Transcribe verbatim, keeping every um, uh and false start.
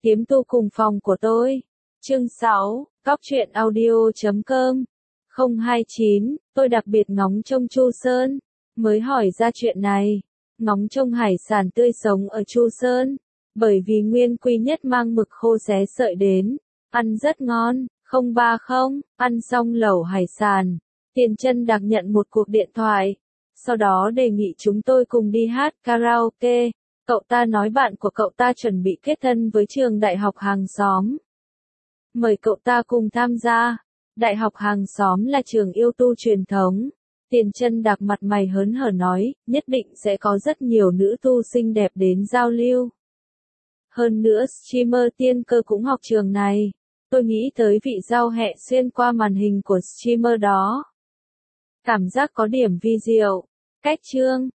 Kiếm tu cùng phòng của tôi. Chương sáu, Cóc truyện audio chấm com. không hai chín, tôi đặc biệt ngóng trông Chu Sơn. Mới hỏi ra chuyện này. Ngóng trông hải sản tươi sống ở Chu Sơn. Bởi vì Nguyên Quy Nhất mang mực khô xé sợi đến. Ăn rất ngon, không ba không, ăn xong lẩu hải sản. Tiền Chân đặc nhận một cuộc điện thoại. Sau đó đề nghị chúng tôi cùng đi hát karaoke. Cậu ta nói bạn của cậu ta chuẩn bị kết thân với trường đại học hàng xóm. Mời cậu ta cùng tham gia. Đại học hàng xóm là trường yêu tu truyền thống. Tiền Chân đặc mặt mày hớn hở nói, nhất định sẽ có rất nhiều nữ tu xinh đẹp đến giao lưu. Hơn nữa streamer Tiên Cơ cũng học trường này. Tôi nghĩ tới vị giao hẹ xuyên qua màn hình của streamer đó. Cảm giác có điểm vi diệu. Cách chương,